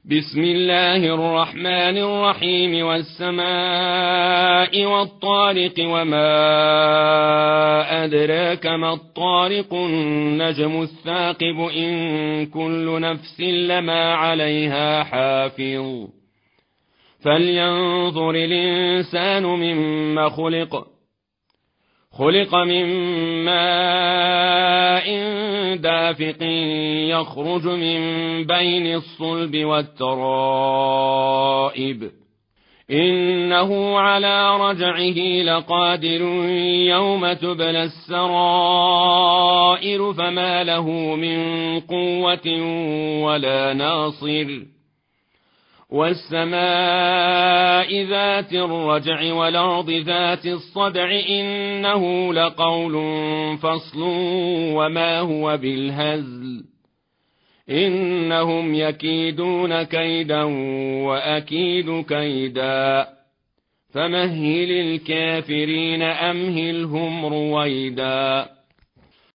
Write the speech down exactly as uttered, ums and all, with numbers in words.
بسم الله الرحمن الرحيم والسماء والطارق وما أدراك ما الطارق النجم الثاقب إن كل نفس لما عليها حافظ فلينظر الإنسان مما خلق خلق من ماء دافق يخرج من بين الصلب والترائب إنه على رجعه لقادر يوم تبلى السرائر فما له من قوة ولا ناصر والسماء ذات الرجع والأرض ذات الصدع إنه لقول فصل وما هو بالهزل إنهم يكيدون كيدا وأكيد كيدا فمهل الكافرين أمهلهم رويدا.